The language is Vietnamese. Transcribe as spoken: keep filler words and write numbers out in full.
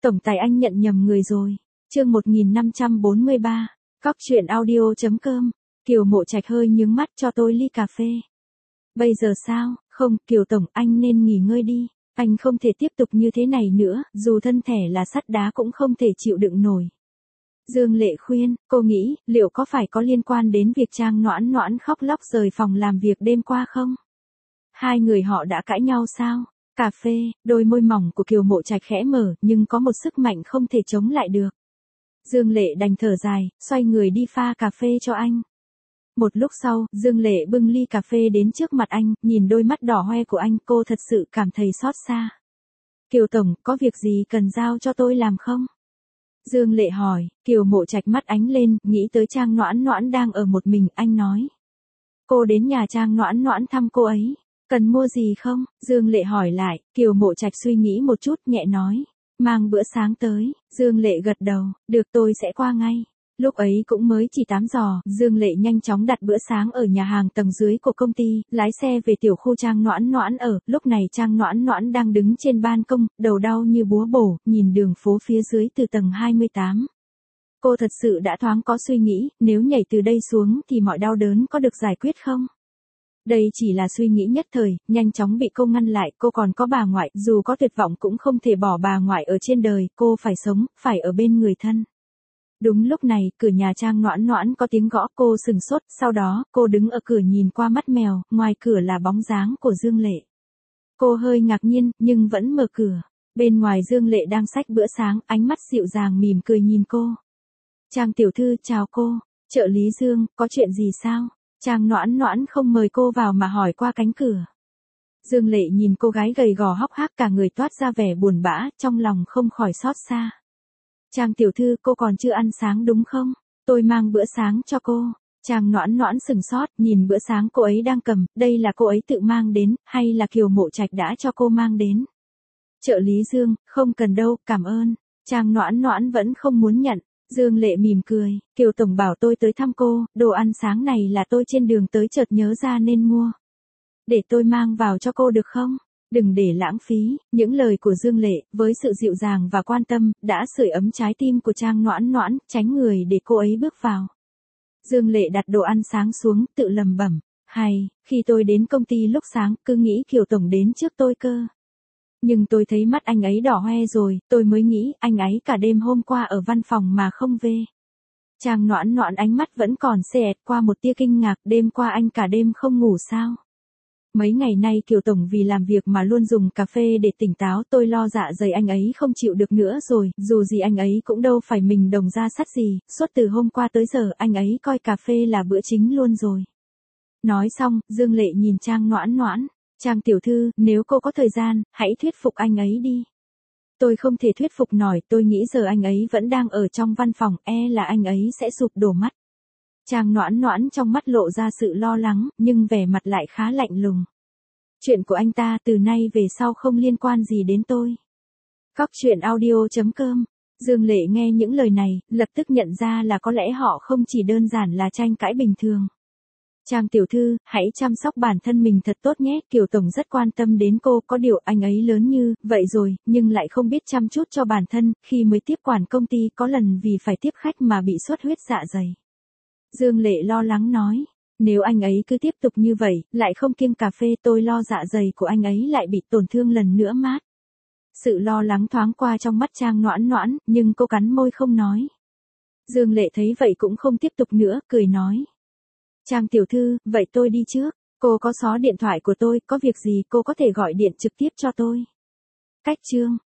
Tổng tài anh nhận nhầm người rồi. Chương một nghìn năm trăm bốn mươi ba. Cóc truyện audio chấm com. Kiều Mộ Trạch hơi nhướng mắt, cho tôi ly cà phê. Bây giờ sao? Không, Kiều Tổng, anh nên nghỉ ngơi đi. Anh không thể tiếp tục như thế này nữa, dù thân thể là sắt đá cũng không thể chịu đựng nổi. Dương Lệ khuyên, cô nghĩ, liệu có phải có liên quan đến việc Trang Noãn Noãn khóc lóc rời phòng làm việc đêm qua không? Hai người họ đã cãi nhau sao? Cà phê, đôi môi mỏng của Kiều Mộ Trạch khẽ mở, nhưng có một sức mạnh không thể chống lại được. Dương Lệ đành thở dài, xoay người đi pha cà phê cho anh. Một lúc sau, Dương Lệ bưng ly cà phê đến trước mặt anh, nhìn đôi mắt đỏ hoe của anh, cô thật sự cảm thấy xót xa. Kiều Tổng, có việc gì cần giao cho tôi làm không? Dương Lệ hỏi. Kiều Mộ Trạch mắt ánh lên, nghĩ tới Trang Noãn Noãn đang ở một mình, anh nói. Cô đến nhà Trang Noãn Noãn thăm cô ấy. Cần mua gì không? Dương Lệ hỏi lại. Kiều Mộ Trạch suy nghĩ một chút, nhẹ nói. Mang bữa sáng tới. Dương Lệ gật đầu. Được, tôi sẽ qua ngay. Lúc ấy cũng mới chỉ tám giờ, Dương Lệ nhanh chóng đặt bữa sáng ở nhà hàng tầng dưới của công ty, lái xe về tiểu khu Trang Noãn Noãn ở. Lúc này Trang Noãn Noãn đang đứng trên ban công, đầu đau như búa bổ, nhìn đường phố phía dưới từ tầng hai mươi tám. Cô thật sự đã thoáng có suy nghĩ, nếu nhảy từ đây xuống thì mọi đau đớn có được giải quyết không? Đây chỉ là suy nghĩ nhất thời, nhanh chóng bị cô ngăn lại, cô còn có bà ngoại, dù có tuyệt vọng cũng không thể bỏ bà ngoại ở trên đời, cô phải sống, phải ở bên người thân. Đúng lúc này, cửa nhà Trang Noãn Noãn có tiếng gõ, cô sừng sốt, sau đó, cô đứng ở cửa nhìn qua mắt mèo, ngoài cửa là bóng dáng của Dương Lệ. Cô hơi ngạc nhiên, nhưng vẫn mở cửa. Bên ngoài Dương Lệ đang xách bữa sáng, ánh mắt dịu dàng mỉm cười nhìn cô. Trang tiểu thư, chào cô. Trợ lý Dương, có chuyện gì sao? Trang Noãn Noãn không mời cô vào mà hỏi qua cánh cửa. Dương Lệ nhìn cô gái gầy gò hốc hác, cả người toát ra vẻ buồn bã, trong lòng không khỏi xót xa. Trang tiểu thư, cô còn chưa ăn sáng đúng không? Tôi mang bữa sáng cho cô. Trang Noãn Noãn sừng sốt, nhìn bữa sáng cô ấy đang cầm, đây là cô ấy tự mang đến, hay là Kiều Mộ Trạch đã cho cô mang đến? Trợ lý Dương, không cần đâu, cảm ơn. Trang Noãn Noãn vẫn không muốn nhận. Dương Lệ mỉm cười, Kiều Tổng bảo tôi tới thăm cô, đồ ăn sáng này là tôi trên đường tới chợt nhớ ra nên mua. Để tôi mang vào cho cô được không? Đừng để lãng phí. Những lời của Dương Lệ, với sự dịu dàng và quan tâm, đã sưởi ấm trái tim của Trang Noãn Noãn, tránh người để cô ấy bước vào. Dương Lệ đặt đồ ăn sáng xuống, tự lầm bẩm, hay, khi tôi đến công ty lúc sáng, cứ nghĩ Kiều Tổng đến trước tôi cơ. Nhưng tôi thấy mắt anh ấy đỏ hoe rồi, tôi mới nghĩ anh ấy cả đêm hôm qua ở văn phòng mà không về. Trang Noãn Noãn ánh mắt vẫn còn xẹt qua một tia kinh ngạc, đêm qua anh cả đêm không ngủ sao? Mấy ngày nay Kiều Tổng vì làm việc mà luôn dùng cà phê để tỉnh táo, tôi lo dạ dày anh ấy không chịu được nữa rồi, dù gì anh ấy cũng đâu phải mình đồng ra sắt gì, suốt từ hôm qua tới giờ anh ấy coi cà phê là bữa chính luôn rồi. Nói xong, Dương Lệ nhìn Trang Noãn Noãn. Trang tiểu thư, nếu cô có thời gian, hãy thuyết phục anh ấy đi. Tôi không thể thuyết phục nổi, tôi nghĩ giờ anh ấy vẫn đang ở trong văn phòng, e là anh ấy sẽ sụp đổ mắt. Trang Noãn Noãn trong mắt lộ ra sự lo lắng, nhưng vẻ mặt lại khá lạnh lùng. Chuyện của anh ta từ nay về sau không liên quan gì đến tôi. Cóc truyện audio chấm com. Dương Lệ nghe những lời này, lập tức nhận ra là có lẽ họ không chỉ đơn giản là tranh cãi bình thường. Trang tiểu thư, hãy chăm sóc bản thân mình thật tốt nhé, Kiều Tổng rất quan tâm đến cô, có điều anh ấy lớn như vậy rồi, nhưng lại không biết chăm chút cho bản thân, khi mới tiếp quản công ty có lần vì phải tiếp khách mà bị xuất huyết dạ dày. Dương Lệ lo lắng nói, nếu anh ấy cứ tiếp tục như vậy, lại không kiêng cà phê, tôi lo dạ dày của anh ấy lại bị tổn thương lần nữa mát. Sự lo lắng thoáng qua trong mắt Trang Noãn Noãn, nhưng cô cắn môi không nói. Dương Lệ thấy vậy cũng không tiếp tục nữa, cười nói. Trang tiểu thư, vậy tôi đi trước, cô có số điện thoại của tôi, có việc gì cô có thể gọi điện trực tiếp cho tôi. Cách chương.